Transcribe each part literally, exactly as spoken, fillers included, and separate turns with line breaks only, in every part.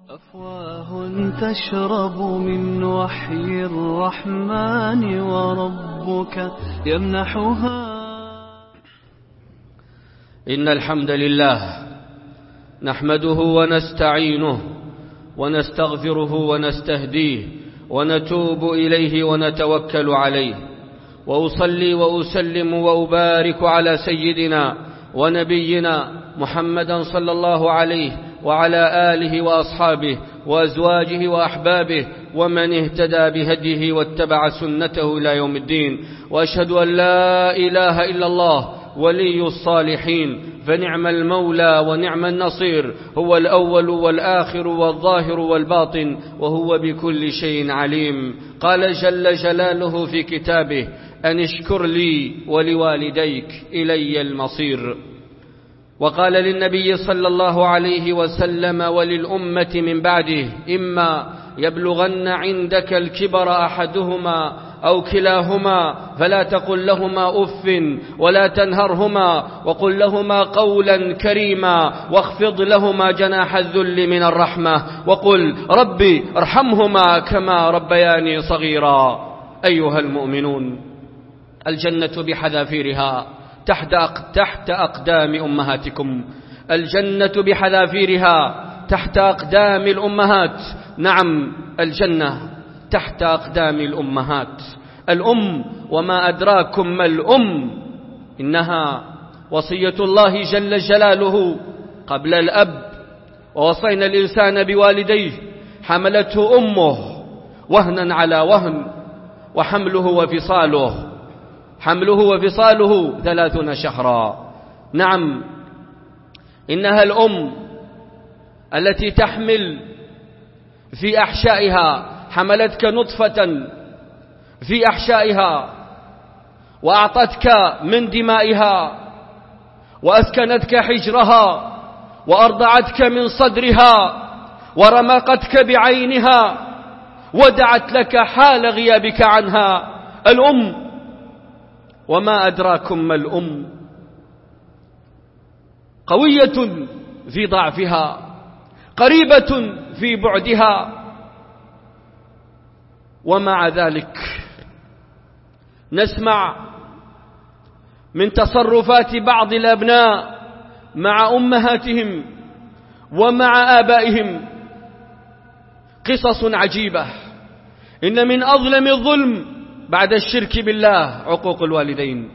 أفواه تشرب من وحي الرحمن وربك يمنحها.
إن الحمد لله نحمده ونستعينه ونستغفره ونستهديه ونتوب إليه ونتوكل عليه، وأصلي وأسلم وأبارك على سيدنا ونبينا محمدا صلى الله عليه وعلى آله وأصحابه وأزواجه وأحبابه ومن اهتدى بهديه واتبع سنته إلى يوم الدين. وأشهد أن لا إله إلا الله ولي الصالحين، فنعم المولى ونعم النصير، هو الأول والآخر والظاهر والباطن، وهو بكل شيء عليم. قال جل جلاله في كتابه: أن اشكر لي ولوالديك إلي المصير. وقال للنبي صلى الله عليه وسلم وللأمة من بعده: إما يبلغن عندك الكبر أحدهما أو كلاهما فلا تقل لهما أف ولا تنهرهما وقل لهما قولا كريما واخفض لهما جناح الذل من الرحمة وقل ربي ارحمهما كما ربياني صغيرا. أيها المؤمنون، الجنة بحذافيرها تحت أقدام أمهاتكم. الجنة بحذافيرها تحت أقدام الأمهات. نعم، الجنة تحت أقدام الأمهات. الأم، وما أدراكم ما الأم، إنها وصية الله جل جلاله قبل الأب. ووصينا الإنسان بوالديه، حملته أمه وهنا على وهن، وحمله وفصاله حمله وفصاله ثلاثون شهرا. نعم، إنها الأم التي تحمل في أحشائها، حملتك نطفة في أحشائها وأعطتك من دمائها وأسكنتك حجرها وأرضعتك من صدرها ورمقتك بعينها ودعت لك حال غيابك عنها. الأم، وما أدراكم ما الأم، قوية في ضعفها، قريبة في بعدها، ومع ذلك نسمع من تصرفات بعض الأبناء مع أمهاتهم ومع آبائهم قصص عجيبة. إن من أظلم الظلم بعد الشرك بالله عقوق الوالدين،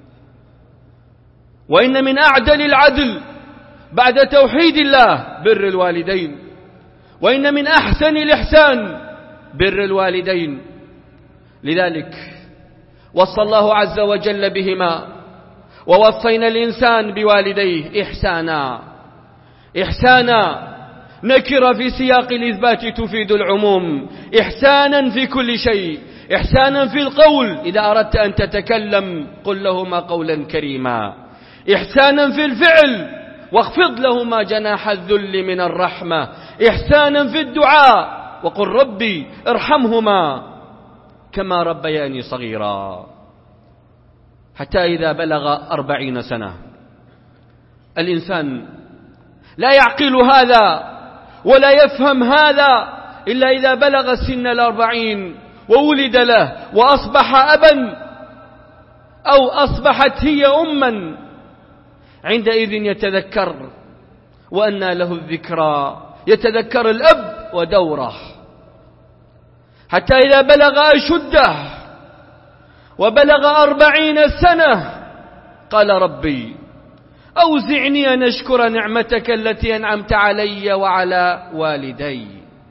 وإن من أعدل العدل بعد توحيد الله بر الوالدين، وإن من أحسن الإحسان بر الوالدين. لذلك وصى الله عز وجل بهما: ووصينا الإنسان بوالديه إحسانا. إحسانا نكر في سياق الإثبات تفيد العموم. إحسانا في كل شيء. إحسانا في القول، إذا أردت أن تتكلم قل لهما قولا كريما. إحسانا في الفعل، واخفض لهما جناح الذل من الرحمة. إحسانا في الدعاء، وقل ربي ارحمهما كما ربياني صغيرا. حتى إذا بلغ أربعين سنة الإنسان لا يعقل هذا ولا يفهم هذا إلا إذا بلغ سن الأربعين وولد له وأصبح أبا أو أصبحت هي أما. عندئذ يتذكر، وأنى له الذكرى، يتذكر الأب ودوره. حتى إذا بلغ أشده وبلغ أربعين سنة قال ربي أوزعني أن أشكر نعمتك التي أنعمت علي وعلى والدي.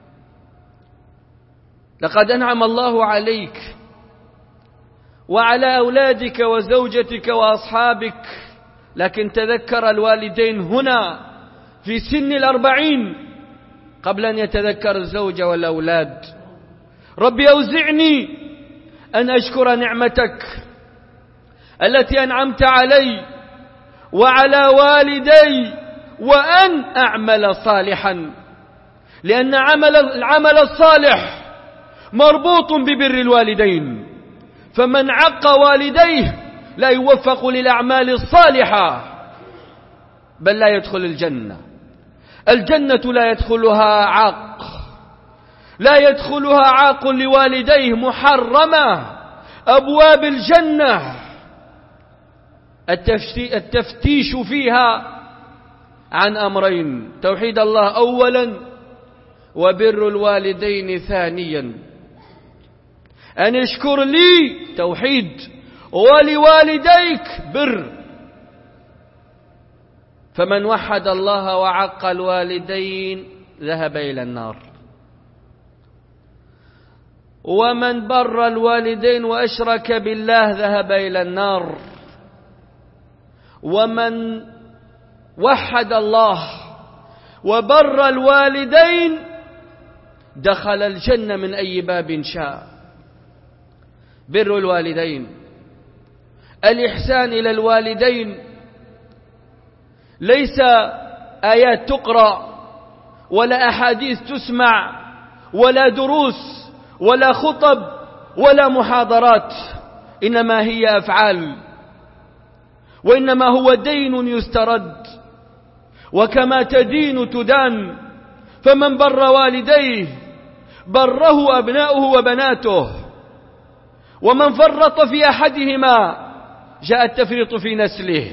لقد أنعم الله عليك وعلى أولادك وزوجتك وأصحابك، لكن تذكر الوالدين هنا في سن الأربعين قبل أن يتذكر الزوجة والأولاد. ربي أوزعني أن أشكر نعمتك التي أنعمت علي وعلى والدي وأن أعمل صالحا، لأن عمل العمل الصالح مربوط ببر الوالدين، فمن عق والديه لا يوفق للأعمال الصالحة بل لا يدخل الجنة. الجنة لا يدخلها عاق لا يدخلها عاق لوالديه، محرمة، أبواب الجنة التفتيش فيها عن أمرين: توحيد الله أولا، وبر الوالدين ثانيا. أن اشكر لي توحيد، ولوالديك بر. فمن وحد الله وعق الوالدين ذهب إلى النار، ومن بر الوالدين وأشرك بالله ذهب إلى النار، ومن وحد الله وبر الوالدين دخل الجنة من أي باب شاء. بر الوالدين، الإحسان إلى الوالدين ليس آيات تقرأ ولا أحاديث تسمع ولا دروس ولا خطب ولا محاضرات، إنما هي أفعال، وإنما هو دين يسترد، وكما تدين تدان. فمن بر والديه بره أبناؤه وبناته، ومن فرط في أحدهما جاء التفريط في نسله.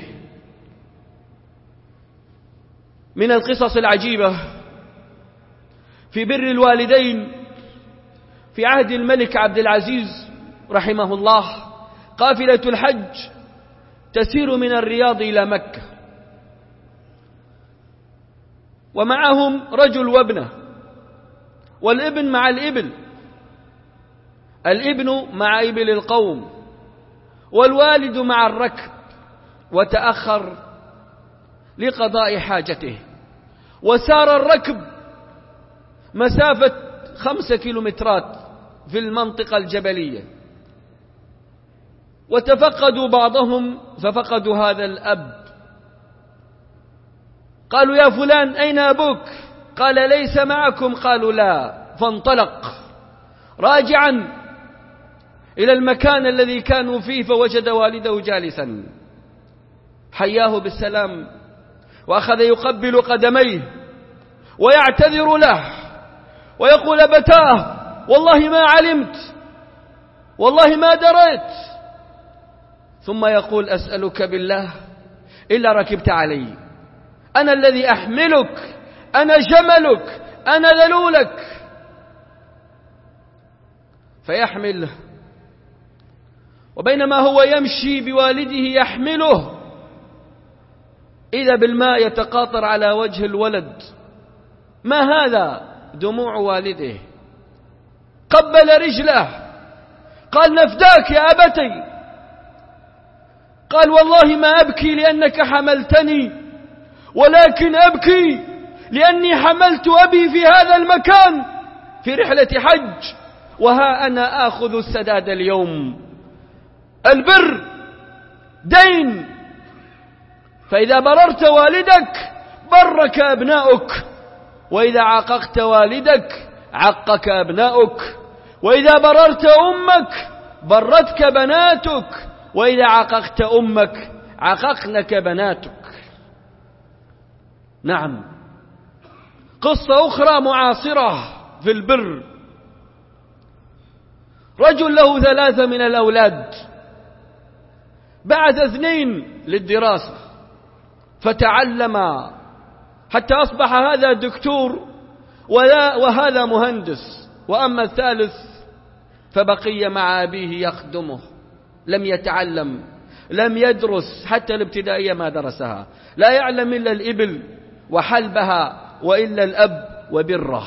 من القصص العجيبة في بر الوالدين في عهد الملك عبد العزيز رحمه الله، قافلة الحج تسير من الرياض إلى مكة، ومعهم رجل وابنه، والابن مع الإبل، الابن مع إبل القوم، والوالد مع الركب، وتأخر لقضاء حاجته، وسار الركب مسافة خمسة كيلومترات في المنطقة الجبلية، وتفقدوا بعضهم ففقدوا هذا الأب. قالوا: يا فلان أين أبوك؟ قال: ليس معكم. قالوا: لا. فانطلق راجعا إلى المكان الذي كانوا فيه، فوجد والده جالسا، حياه بالسلام، وأخذ يقبل قدميه ويعتذر له ويقول: أبتاه والله ما علمت، والله ما دريت. ثم يقول: أسألك بالله إلا ركبت علي، أنا الذي أحملك، أنا جملك، أنا ذلولك. فيحمله، وبينما هو يمشي بوالده يحمله، إذا بالماء يتقاطر على وجه الولد. ما هذا؟ دموع والده. قبل رجله، قال: نفداك يا أبتي. قال: والله ما أبكي لأنك حملتني، ولكن أبكي لأني حملت أبي في هذا المكان في رحلة حج، وها أنا آخذ السداد اليوم. البر دين، فإذا بررت والدك برك أبناؤك، وإذا عققت والدك عقك أبناؤك، وإذا بررت أمك برتك بناتك، وإذا عققت أمك عققنك بناتك. نعم. قصة أخرى معاصرة في البر: رجل له ثلاثة من الأولاد، بعث اثنين للدراسة فتعلم حتى أصبح هذا دكتور وهذا مهندس، وأما الثالث فبقي مع أبيه يخدمه، لم يتعلم، لم يدرس، حتى الابتدائية ما درسها، لا يعلم إلا الإبل وحلبها وإلا الأب وبره.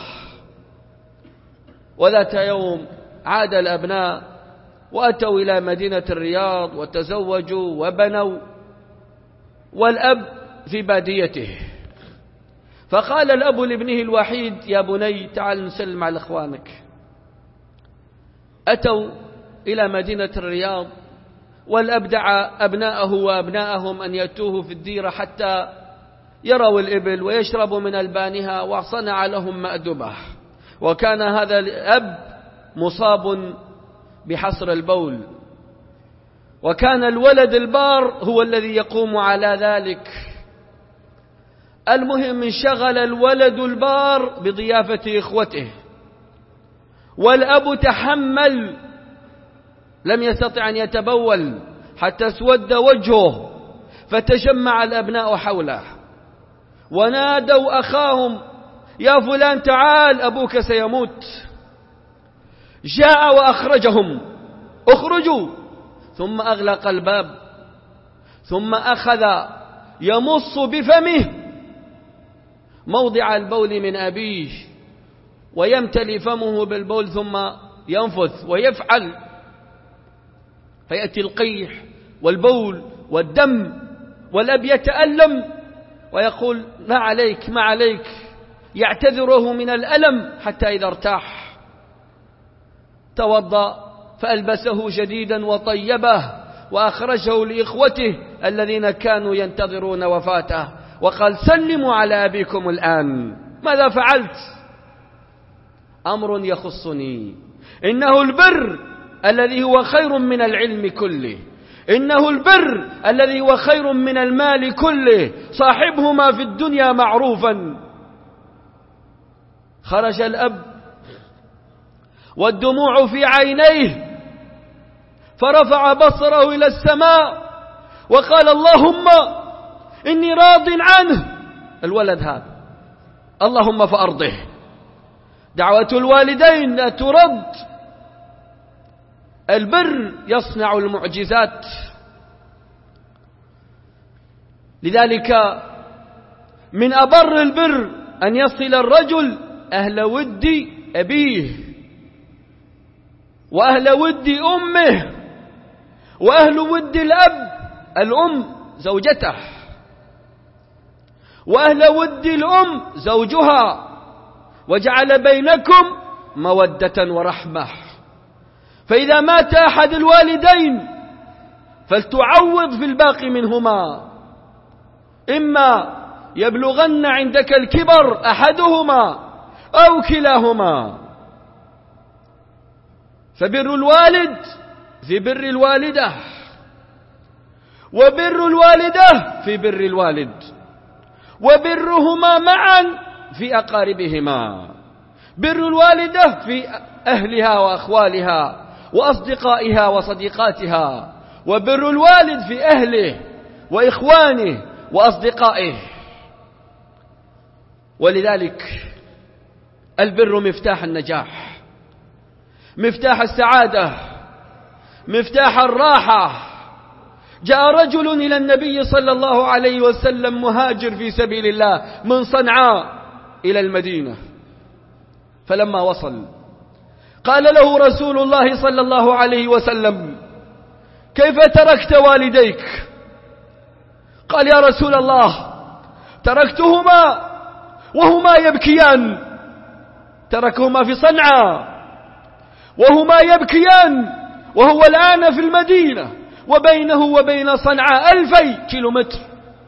وذات يوم عاد الأبناء وأتوا إلى مدينة الرياض وتزوجوا وبنوا، والأب في باديته. فقال الأب لابنه الوحيد: يا بني تعال نسلم على إخوانك. أتوا إلى مدينة الرياض، والأب دعا أبناءه وأبناءهم أن يأتوه في الديرة حتى يروا الإبل ويشربوا من ألبانها، وصنع لهم مأدبة. وكان هذا الأب مصاب بحصر البول، وكان الولد البار هو الذي يقوم على ذلك. المهم انشغل الولد البار بضيافة إخوته، والأب تحمل، لم يستطع أن يتبول حتى اسود وجهه، فتجمع الأبناء حوله ونادوا أخاهم: يا فلان تعال أبوك سيموت. جاء وأخرجهم: اخرجوا. ثم أغلق الباب، ثم أخذ يمص بفمه موضع البول من أبيه ويمتلي فمه بالبول، ثم ينفث ويفعل، فيأتي القيح والبول والدم، والأب يتألم ويقول: ما عليك ما عليك، يعتذره من الألم حتى إذا ارتاح توضأ فألبسه جديدا وطيبه وأخرجه لإخوته الذين كانوا ينتظرون وفاته، وقال: سلموا على أبيكم الآن. ماذا فعلت؟ أمر يخصني، إنه البر الذي هو خير من العلم كله، إنه البر الذي هو خير من المال كله، صاحبهما في الدنيا معروفا. خرج الأب والدموع في عينيه، فرفع بصره إلى السماء وقال: اللهم إني راض عنه، الولد هذا، اللهم فأرضه. دعوة الوالدين لا ترد، البر يصنع المعجزات. لذلك من أبر البر أن يصل الرجل أهل ود أبيه، وأهل ود أمه، وأهل ود الأب الأم زوجته، وأهل ود الأم زوجها، وجعل بينكم مودة ورحمة. فإذا مات أحد الوالدين فلتعوض في الباقي منهما، إما يبلغن عندك الكبر أحدهما أو كلاهما. فبر الوالد في بر الوالدة، وبر الوالدة في بر الوالد، وبرهما معا في أقاربهما. بر الوالدة في أهلها وأخوالها وأصدقائها وصديقاتها، وبر الوالد في أهله وإخوانه وأصدقائه. ولذلك البر مفتاح النجاح، مفتاح السعادة، مفتاح الراحة. جاء رجل إلى النبي صلى الله عليه وسلم مهاجر في سبيل الله من صنعاء إلى المدينة، فلما وصل قال له رسول الله صلى الله عليه وسلم: كيف تركت والديك؟ قال: يا رسول الله، تركتهما وهما يبكيان، تركهما في صنعاء وهما يبكيان، وهو الآن في المدينة وبينه وبين صنعاء ألفي كيلومتر.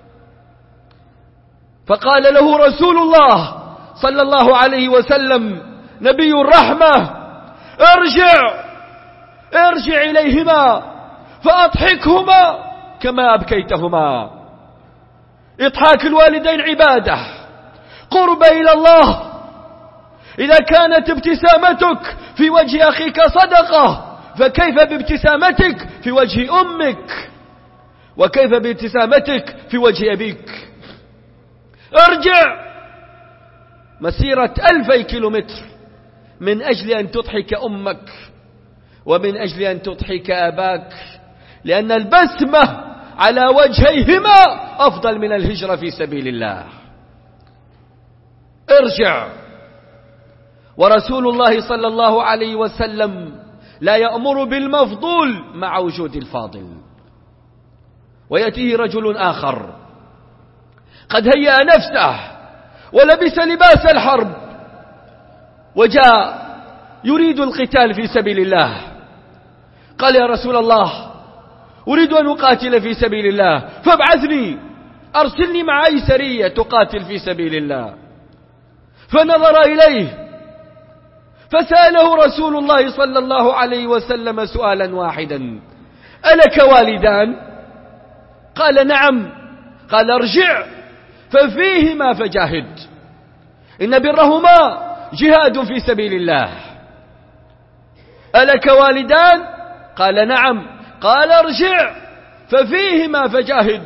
فقال له رسول الله صلى الله عليه وسلم نبي الرحمة: ارجع ارجع إليهما فأضحكهما كما أبكيتهما. إضحاك الوالدين عبادة، قرب إلى الله. إذا كانت ابتسامتك في وجه أخيك صدقة، فكيف بابتسامتك في وجه أمك؟ وكيف بابتسامتك في وجه أبيك؟ ارجع مسيرة ألفي كيلومتر من أجل أن تضحك أمك، ومن أجل أن تضحك أباك، لأن البسمة على وجهيهما أفضل من الهجرة في سبيل الله. ارجع. ورسول الله صلى الله عليه وسلم لا يأمر بالمفضول مع وجود الفاضل. ويأتيه رجل آخر قد هيأ نفسه ولبس لباس الحرب، وجاء يريد القتال في سبيل الله. قال: يا رسول الله، أريد أن أقاتل في سبيل الله، فابعثني، أرسلني مع أي سرية تقاتل في سبيل الله. فنظر إليه فسأله رسول الله صلى الله عليه وسلم سؤالا واحدا: ألك والدان؟ قال: نعم. قال: ارجع ففيهما فجاهد، إن برهما جهاد في سبيل الله. ألك والدان؟ قال نعم. قال ارجع ففيهما فجاهد.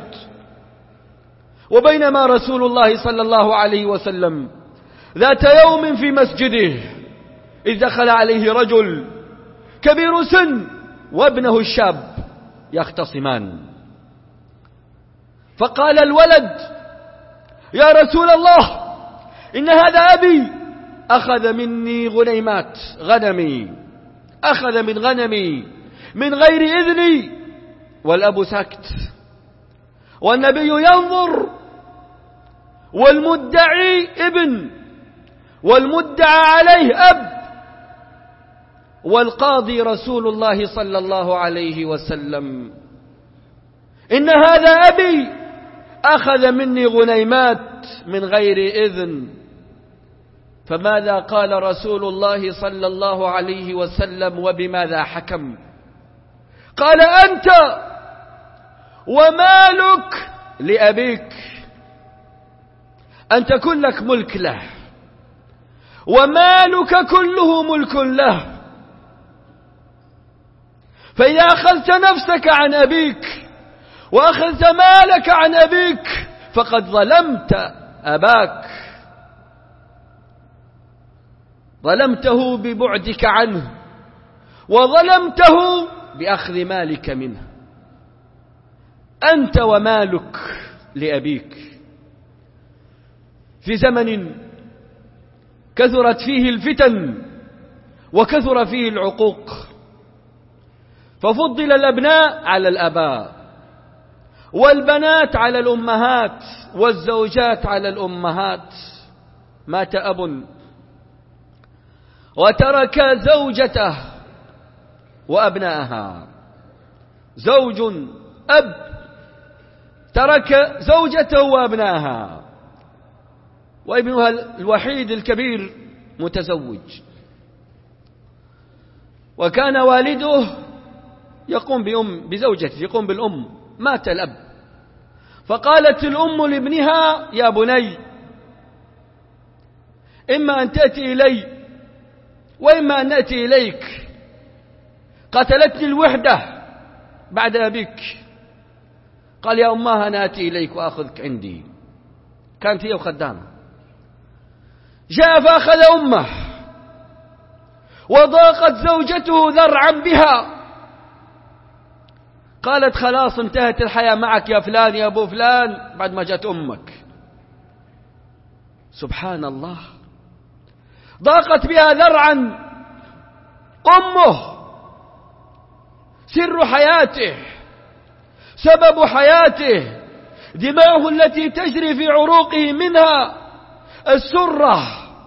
وبينما رسول الله صلى الله عليه وسلم ذات يوم في مسجده إذ دخل عليه رجل كبير سن وابنه الشاب يختصمان، فقال الولد: يا رسول الله، إن هذا أبي أخذ مني غنيمات غنمي، أخذ من غنمي من غير إذني. والأب ساكت، والنبي ينظر، والمدعي ابن، والمدعى عليه أب، والقاضي رسول الله صلى الله عليه وسلم. إن هذا أبي أخذ مني غنيمات من غير إذن. فماذا قال رسول الله صلى الله عليه وسلم وبماذا حكم؟ قال: أنت ومالك لأبيك، أنت كلك ملك له، ومالك كله ملك له. فإذا أخذت نفسك عن أبيك وأخذت مالك عن أبيك فقد ظلمت أباك، ظلمته ببعدك عنه، وظلمته بأخذ مالك منه. أنت ومالك لأبيك. في زمن كثرت فيه الفتن وكثر فيه العقوق، ففضل الأبناء على الآباء، والبنات على الأمهات، والزوجات على الأمهات. مات أب وترك زوجته وأبنائها. زوج أب ترك زوجته وأبنائها، وابنها الوحيد الكبير متزوج. وكان والده يقوم بأم بزوجته، يقوم بالأم. مات الأب، فقالت الأم لابنها: يا بني، إما أن تأتي إلي وإما أن نأتي إليك. قتلتني الوحدة بعد أبيك. قال: يا أمها أنا آتي إليك وأخذك عندي. كانت هي وخدامة. جاء فأخذ أمه، وضاقت زوجته ذرعا بها. قالت: خلاص انتهت الحياة معك يا فلان يا أبو فلان، بعد ما جاءت أمك. سبحان الله، ضاقت بها ذرعا أمه، سر حياته، سبب حياته، دماؤه التي تجري في عروقه، منها السرة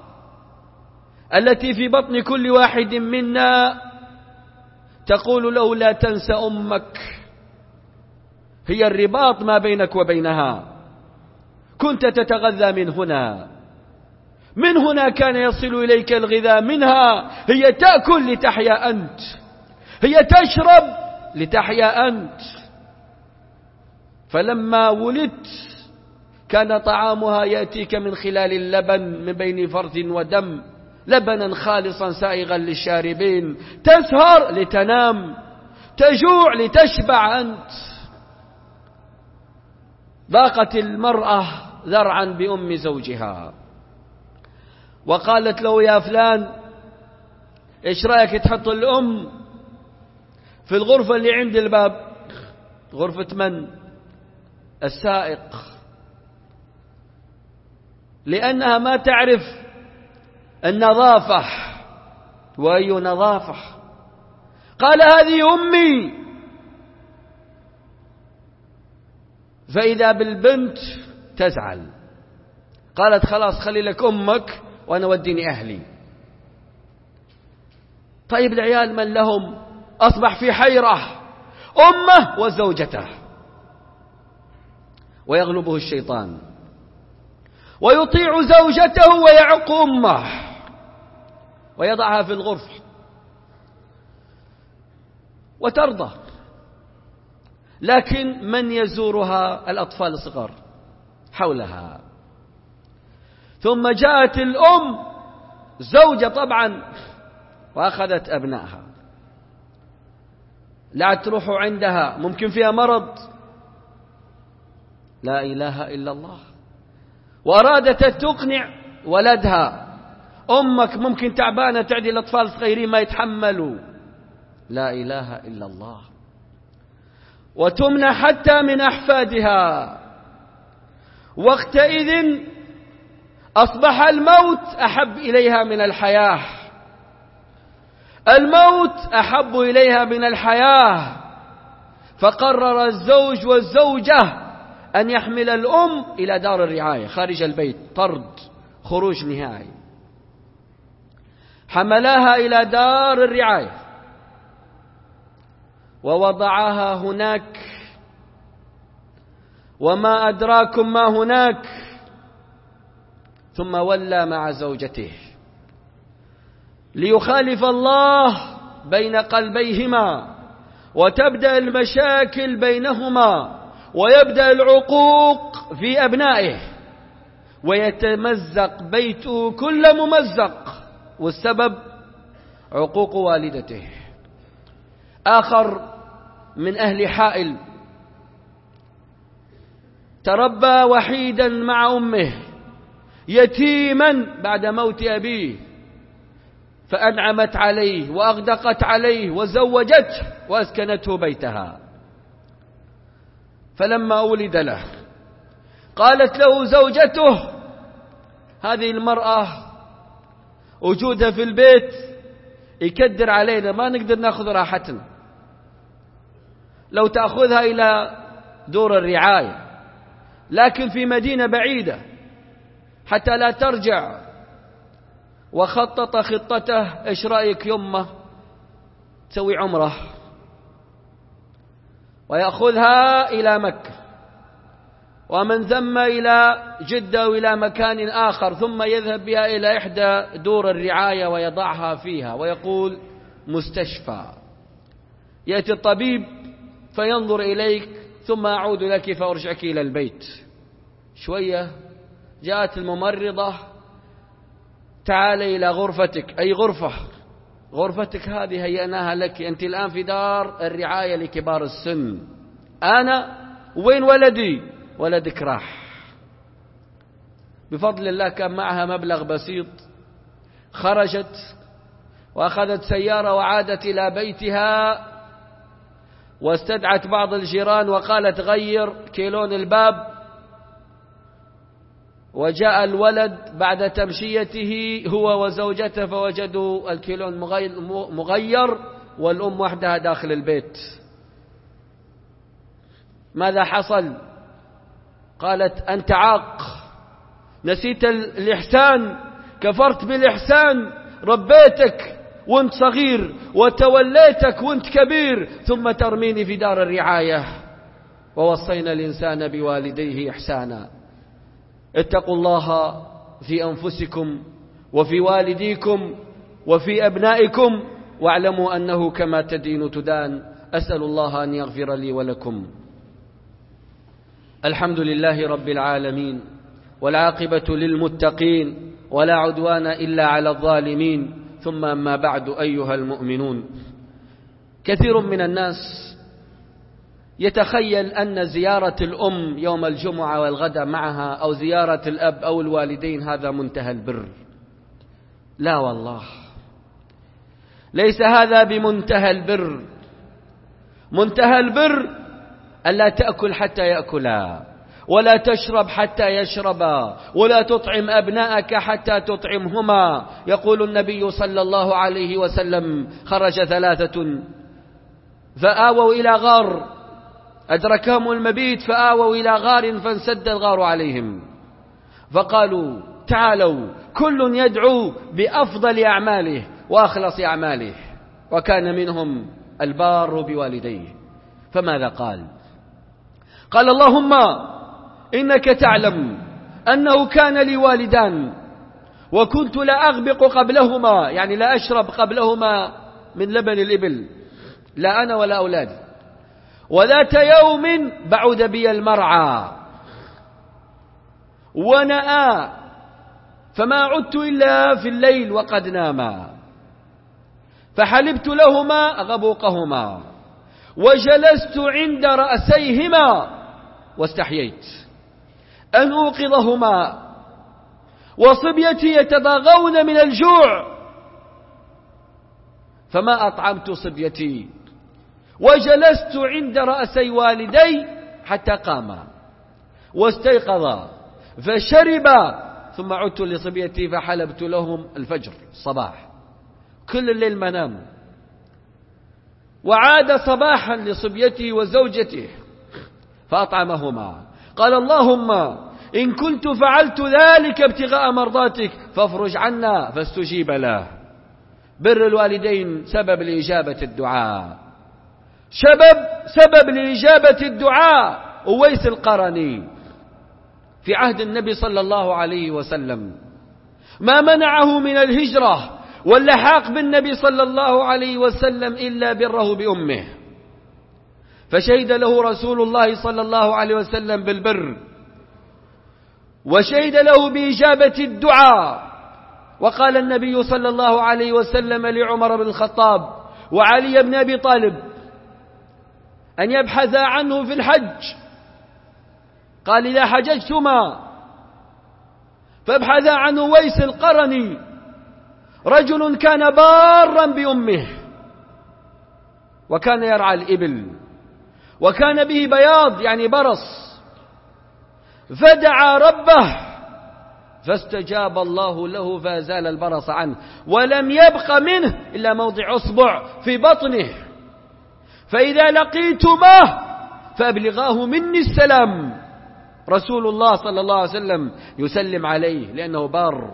التي في بطن كل واحد منا تقول له: لا تنسى أمك، هي الرباط ما بينك وبينها. كنت تتغذى من هنا، من هنا كان يصل إليك الغذاء، منها هي تأكل لتحيا أنت، هي تشرب لتحيا أنت. فلما ولدت كان طعامها يأتيك من خلال اللبن من بين فرث ودم، لبنا خالصا سائغا للشاربين. تسهر لتنام، تجوع لتشبع أنت. ضاقت المرأة ذرعا بأم زوجها، وقالت له: يا فلان، إيش رأيك تحط الأم في الغرفة اللي عند الباب؟ غرفة من؟ السائق. لأنها ما تعرف النظافة. وأي نظافة؟ قال: هذه أمي. فإذا بالبنت تزعل، قالت: خلاص خلي لك أمك وأنا وديني أهلي. طيب العيال من لهم؟ أصبح في حيرة، أمه وزوجته. ويغلبه الشيطان ويطيع زوجته ويعق أمه ويضعها في الغرفة وترضى. لكن من يزورها؟ الأطفال الصغار حولها. ثم جاءت الأم، زوجة طبعا، وأخذت أبنائها لا تروحوا عندها، ممكن فيها مرض. لا إله إلا الله. وأرادت تقنع ولدها، أمك ممكن تعبانة تعدي الأطفال صغيرين ما يتحملوا. لا إله إلا الله. وتمنع حتى من أحفادها. وقتئذ أصبح الموت أحب إليها من الحياة. الموت أحب إليها من الحياة. فقرر الزوج والزوجة أن يحمل الأم إلى دار الرعاية خارج البيت، طرد، خروج نهائي. حملاها إلى دار الرعاية ووضعها هناك، وما أدراكم ما هناك. ثم ولى مع زوجته ليخالف الله بين قلبيهما، وتبدأ المشاكل بينهما، ويبدأ العقوق في أبنائه، ويتمزق بيته كل ممزق، والسبب عقوق والدته. آخر من أهل حائل تربى وحيدا مع أمه، يتيما بعد موت أبيه، فأنعمت عليه وأغدقت عليه وزوجته وأسكنته بيتها. فلما ولد له قالت له زوجته: هذه المرأة وجودها في البيت يكدر علينا، ما نقدر نأخذ راحتنا، لو تأخذها إلى دور الرعاية، لكن في مدينة بعيدة حتى لا ترجع. وخطط خطته: إيش رأيك يمه تسوي عمره ويأخذها إلى مكة، ومن ثم إلى جدة وإلى مكان آخر، ثم يذهب بها إلى إحدى دور الرعاية ويضعها فيها ويقول: مستشفى. يأتي الطبيب فينظر إليك، ثم أعود لك فأرجعك إلى البيت. شوية جاءت الممرضة: تعالي إلى غرفتك. أي غرفة؟ غرفتك هذه هيئناها لك، أنت الآن في دار الرعاية لكبار السن. أنا وين ولدي؟ ولدك راح. بفضل الله كان معها مبلغ بسيط، خرجت وأخذت سيارة وعادت إلى بيتها، واستدعت بعض الجيران وقالت: غير كيلون الباب. وجاء الولد بعد تمشيته هو وزوجته، فوجدوا الكيلون مغير والأم وحدها داخل البيت. ماذا حصل؟ قالت: أنت عاق، نسيت الإحسان، كفرت بالإحسان، ربيتك وانت صغير وتوليتك وانت كبير، ثم ترميني في دار الرعاية. ووصينا الإنسان بوالديه إحسانا. اتقوا الله في أنفسكم وفي والديكم وفي أبنائكم، واعلموا أنه كما تدين تدان. أسأل الله أن يغفر لي ولكم. الحمد لله رب العالمين، والعاقبة للمتقين، ولا عدوان إلا على الظالمين. ثم أما بعد، أيها المؤمنون، كثير من الناس يتخيل أن زيارة الأم يوم الجمعة والغداء معها، أو زيارة الأب أو الوالدين، هذا منتهى البر. لا والله، ليس هذا بمنتهى البر. منتهى البر ألا تأكل حتى يأكلا، ولا تشرب حتى يشربا، ولا تطعم أبناءك حتى تطعمهما. يقول النبي صلى الله عليه وسلم: خرج ثلاثة فآووا إلى غار، أدركهم المبيت فآووا إلى غار فانسد الغار عليهم، فقالوا: تعالوا، كل يدعو بأفضل أعماله وأخلص أعماله. وكان منهم البار بوالديه. فماذا قال؟ قال: اللهم إنك تعلم أنه كان لي والدان، وكنت لا أغبق قبلهما، يعني لا أشرب قبلهما من لبن الإبل، لا أنا ولا أولادي. وذات يوم بعد بي المرعى ونأى، فما عدت إلا في الليل وقد ناما، فحلبت لهما غبوقهما، وجلست عند رأسيهما واستحييت أن أوقظهما، وصبيتي يتضاغون من الجوع، فما أطعمت صبيتي، وجلست عند رأسي والدي حتى قاما واستيقظا فشربا، ثم عدت لصبيتي فحلبت لهم الفجر الصباح، كل الليل ما نام. وعاد صباحا لصبيته وزوجته فأطعمهما. قال اللهم إن كنت فعلت ذلك ابتغاء مرضاتك فافرج عنا، فاستجيب له. بر الوالدين سبب لإجابة الدعاء، سبب سبب لإجابة الدعاء. أويس القرني في عهد النبي صلى الله عليه وسلم ما منعه من الهجرة واللحاق بالنبي صلى الله عليه وسلم إلا بره بأمه، فشهد له رسول الله صلى الله عليه وسلم بالبر، وشهد له بإجابة الدعاء. وقال النبي صلى الله عليه وسلم لعمر بن الخطاب وعلي بن أبي طالب أن يبحث عنه في الحج، قال إذا حججتما فابحث عن أويس القرني، رجل كان بارا بأمه، وكان يرعى الإبل، وكان به بياض يعني برص، فدعا ربه فاستجاب الله له فأزال البرص عنه، ولم يبق منه إلا موضع أصبع في بطنه. فإذا لقيتماه فأبلغاه مني السلام، رسول الله صلى الله عليه وسلم يسلم عليه لأنه بار.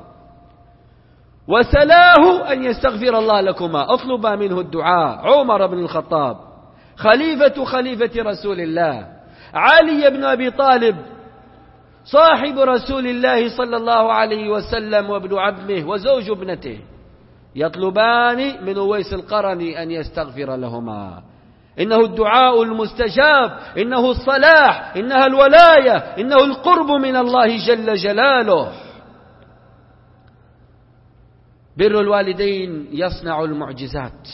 وسلاه أن يستغفر الله لكما، أطلب منه الدعاء. عمر بن الخطاب خليفة خليفة رسول الله، علي بن أبي طالب صاحب رسول الله صلى الله عليه وسلم وابن عمه وزوج ابنته، يطلبان من أويس القرني أن يستغفر لهما. إنه الدعاء المستجاب، إنه الصلاح، إنها الولاية، إنه القرب من الله جل جلاله. بر الوالدين يصنع المعجزات،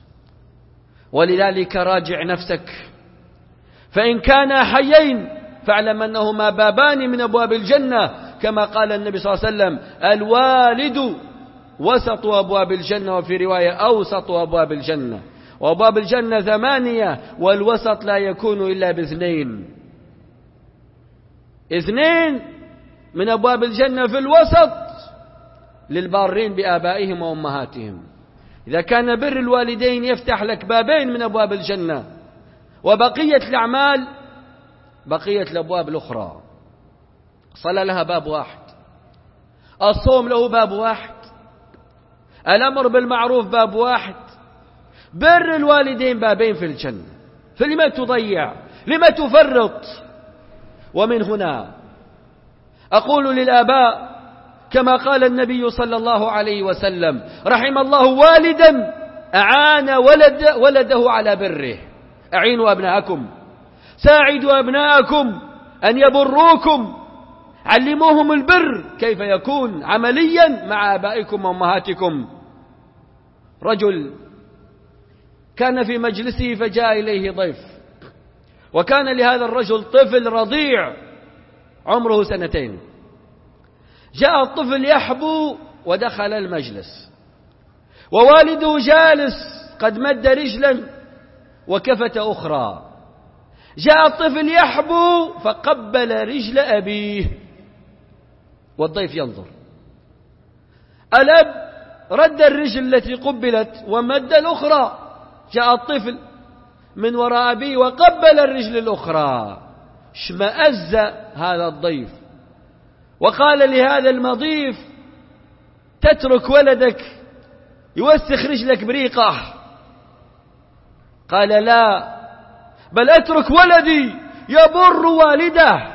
ولذلك راجع نفسك، فإن كانا حيين فاعلم أنهما بابان من أبواب الجنة، كما قال النبي صلى الله عليه وسلم الوالد وسط أبواب الجنة، وفي رواية أوسط أبواب الجنة. وأبواب الجنة ثمانية، والوسط لا يكون إلا باثنين. اثنين من أبواب الجنة في الوسط للبارين بآبائهم وأمهاتهم. إذا كان بر الوالدين يفتح لك بابين من أبواب الجنة، وبقية الأعمال بقية الأبواب الأخرى. صلى لها باب واحد، الصوم له باب واحد، الأمر بالمعروف باب واحد، بر الوالدين بابين في الجنة. فلما تضيع؟ لما تفرط؟ ومن هنا أقول للآباء كما قال النبي صلى الله عليه وسلم رحم الله والدا أعان ولد ولده على بره. أعينوا أبناءكم، ساعدوا أبناءكم أن يبروكم، علموهم البر كيف يكون عمليا مع آبائكم وأمهاتكم. رجل كان في مجلسه فجاء إليه ضيف، وكان لهذا الرجل طفل رضيع عمره سنتين. جاء الطفل يحبو ودخل المجلس، ووالده جالس قد مد رجلا وكفة أخرى. جاء الطفل يحبو فقبل رجل أبيه، والضيف ينظر. الأب رد الرجل التي قبلت ومد الأخرى. جاء الطفل من وراء أبيه وقبل الرجل الأخرى. اشمأز هذا الضيف وقال لهذا المضيف تترك ولدك يوسخ رجلك بريقة؟ قال لا، بل أترك ولدي يبر والده،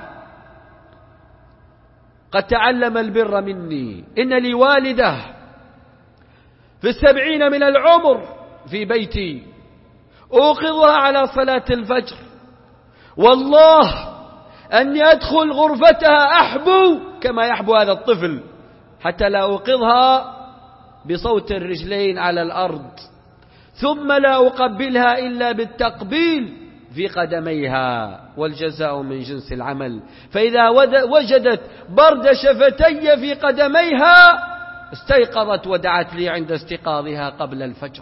قد تعلم البر مني. إن لي والدة في السبعين من العمر في بيتي، أوقظها على صلاة الفجر، والله أني أدخل غرفتها أحبو كما يحبو هذا الطفل، حتى لا أوقظها بصوت الرجلين على الأرض. ثم لا أقبلها إلا بالتقبيل في قدميها، والجزاء من جنس العمل. فإذا وجدت برد شفتي في قدميها استيقظت ودعت لي عند استيقاظها قبل الفجر.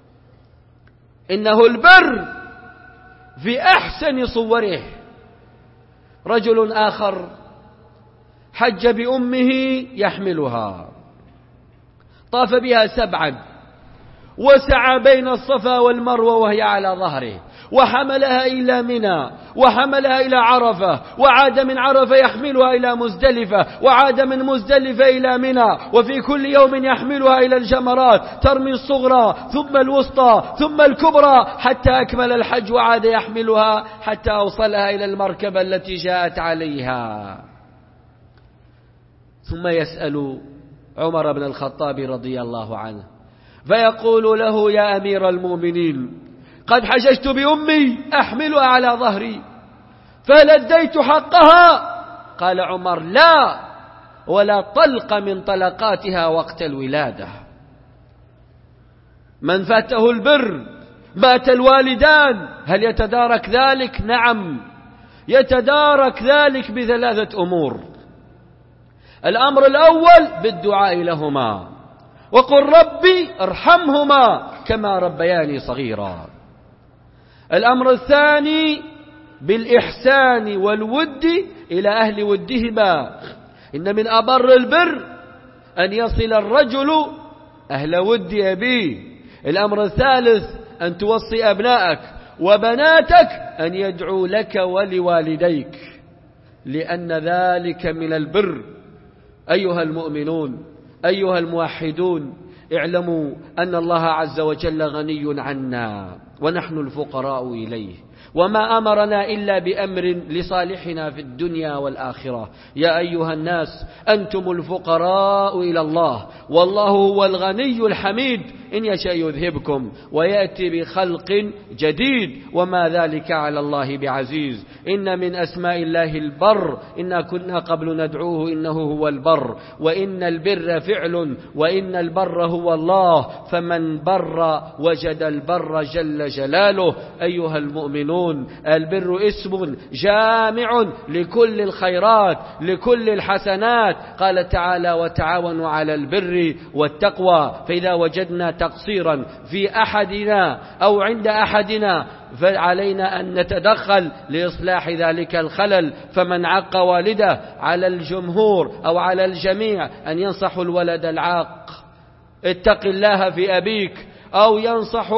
إنه البر في أحسن صوره. رجل آخر حج بأمه يحملها، طاف بها سبعا وسعى بين الصفا والمروة وهي على ظهره، وحملها إلى منى، وحملها إلى عرفة، وعاد من عرفة يحملها إلى مزدلفة، وعاد من مزدلفة إلى منى، وفي كل يوم يحملها إلى الجمرات، ترمي الصغرى ثم الوسطى ثم الكبرى حتى أكمل الحج، وعاد يحملها حتى أوصلها إلى المركبة التي جاءت عليها. ثم يسأل عمر بن الخطاب رضي الله عنه فيقول له: يا أمير المؤمنين، قد حججت بأمي أحملها على ظهري، فهل أديت حقها؟ قال عمر: لا، ولا طلق من طلقاتها وقت الولادة. من فاته البر مات الوالدان، هل يتدارك ذلك؟ نعم، يتدارك ذلك بثلاثة أمور. الأمر الأول بالدعاء لهما، وقل ربي ارحمهما كما ربياني صغيرا. الأمر الثاني بالإحسان والود إلى أهل ودهما. إن من أبر البر أن يصل الرجل أهل ود أبيه. الأمر الثالث أن توصي أبنائك وبناتك أن يدعوا لك ولوالديك، لأن ذلك من البر. أيها المؤمنون، أيها الموحدون، اعلموا أن الله عز وجل غني عنا ونحن الفقراء إليه، وما أمرنا إلا بأمر لصالحنا في الدنيا والآخرة. يا أيها الناس، أنتم الفقراء إلى الله، والله هو الغني الحميد، إن يشاء يذهبكم ويأتي بخلق جديد، وما ذلك على الله بعزيز. إن من أسماء الله البر، إنا كنا قبل ندعوه إنه هو البر، وإن البر فعل، وإن البر هو الله، فمن بر وجد البر جل جلاله. أيها المؤمنون، البر اسم جامع لكل الخيرات، لكل الحسنات. قال تعالى: وتعاونوا على البر والتقوى. فإذا وجدنا تقصيرا في أحدنا أو عند أحدنا فعلينا أن نتدخل لإصلاح ذلك الخلل. فمن عق والده، على الجمهور أو على الجميع أن ينصح الولد العاق: اتق الله في أبيك، أو ينصح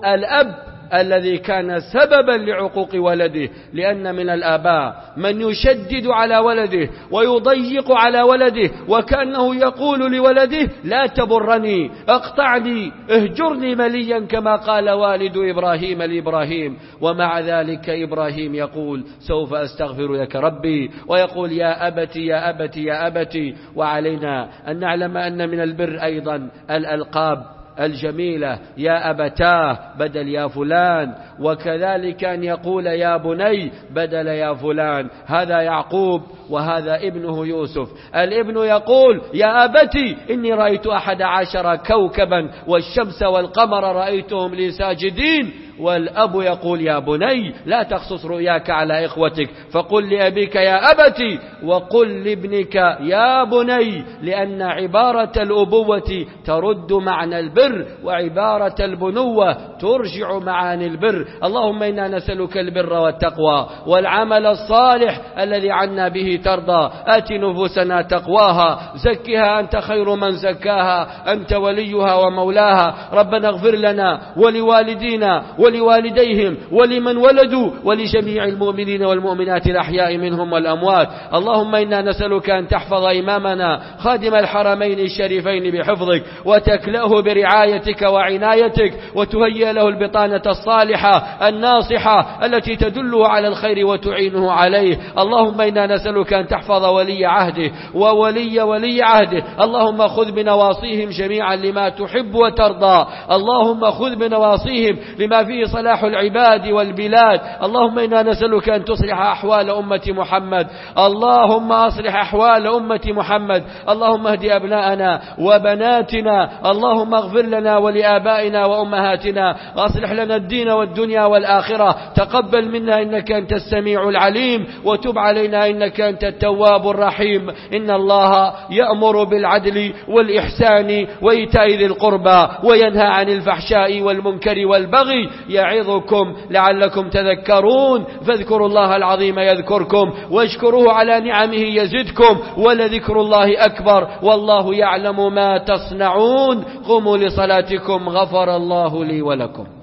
الأب الذي كان سببا لعقوق ولده. لأن من الآباء من يشدد على ولده ويضيق على ولده، وكأنه يقول لولده: لا تبرني، اقطعني، اهجرني مليا، كما قال والد إبراهيم لإبراهيم. ومع ذلك إبراهيم يقول: سوف أستغفر لك ربي، ويقول: يا أبتي يا أبتي يا أبتي. وعلينا أن نعلم أن من البر أيضا الألقاب الجميلة: يا أبتاه بدل يا فلان، وكذلك أن يقول يا بني بدل يا فلان. هذا يعقوب وهذا ابنه يوسف. الابن يقول: يا أبتي إني رأيت أحد عشر كوكبا والشمس والقمر رأيتهم لي ساجدين. والأب يقول: يا بني لا تقصص رؤياك على إخوتك، فقل لأبيك يا أبتي، وقل لابنك يا بني، لأن عبارة الأبوة ترد معنى البر، وعبارة البنوة ترجع معاني البر. اللهم إنا نسألك البر والتقوى والعمل الصالح الذي عنا به ترضى. آت نفوسنا تقواها، زكها أنت خير من زكاها، أنت وليها ومولاها. ربنا اغفر لنا ولوالدينا ولوالديهم ولمن ولدوا ولجميع المؤمنين والمؤمنات الأحياء منهم والأموات. اللهم إنا نسألك أن تحفظ إمامنا خادم الحرمين الشريفين بحفظك، وتكلأه برعايتك وعنايتك، وتهيئ له البطانة الصالحة الناصحة التي تدله على الخير وتعينه عليه. اللهم إنا نسألك أن تحفظ ولي عهده وولي ولي عهده. اللهم خذ بنواصيهم جميعا لما تحب وترضى. اللهم خذ بنواصيهم لما في فيه صلاح العباد والبلاد. اللهم إنا نسألك أن تصلح أحوال أمة محمد، اللهم أصلح أحوال أمة محمد، اللهم اهد أبناءنا وبناتنا، اللهم اغفر لنا ولآبائنا وأمهاتنا، أصلح لنا الدين والدنيا والآخرة. تقبل منا إنك أنت السميع العليم، وتب علينا إنك أنت التواب الرحيم. إن الله يأمر بالعدل والإحسان وإيتاء ذي القربى وينهى عن الفحشاء والمنكر والبغي يعظكم لعلكم تذكرون. فاذكروا الله العظيم يذكركم، واشكروه على نعمه يزدكم، ولذكر الله أكبر، والله يعلم ما تصنعون. قوموا لصلاتكم، غفر الله لي ولكم.